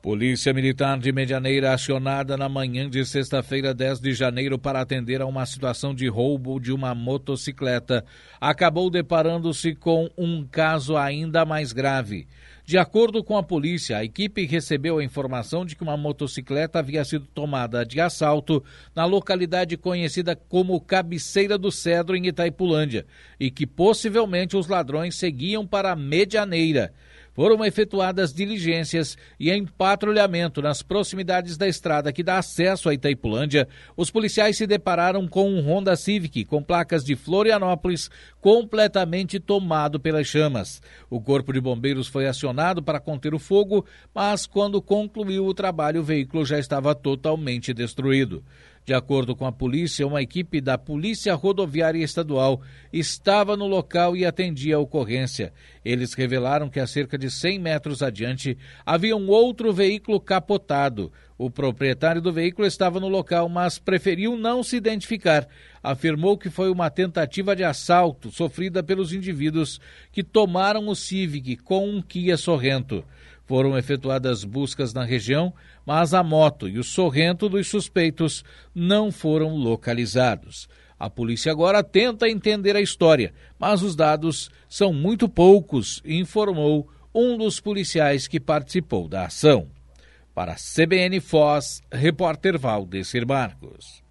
Polícia Militar de Medianeira acionada na manhã de sexta-feira, 10 de janeiro, para atender a uma situação de roubo de uma motocicleta, acabou deparando-se com um caso ainda mais grave. De acordo com a polícia, a equipe recebeu a informação de que uma motocicleta havia sido tomada de assalto na localidade conhecida como Cabeceira do Cedro, em Itaipulândia, e que possivelmente os ladrões seguiam para Medianeira. Foram efetuadas diligências e em patrulhamento nas proximidades da estrada que dá acesso a Itaipulândia, os policiais se depararam com um Honda Civic com placas de Florianópolis completamente tomado pelas chamas. O corpo de bombeiros foi acionado para conter o fogo, mas quando concluiu o trabalho, o veículo já estava totalmente destruído. De acordo com a polícia, uma equipe da Polícia Rodoviária Estadual estava no local e atendia a ocorrência. Eles revelaram que a cerca de 100 metros adiante havia um outro veículo capotado. O proprietário do veículo estava no local, mas preferiu não se identificar. Afirmou que foi uma tentativa de assalto sofrida pelos indivíduos que tomaram o Civic com um Kia Sorrento. Foram efetuadas buscas na região, mas a moto e o Sorrento dos suspeitos não foram localizados. A polícia agora tenta entender a história, mas os dados são muito poucos, informou um dos policiais que participou da ação. Para a CBN Foz, repórter Valdecir Marcos.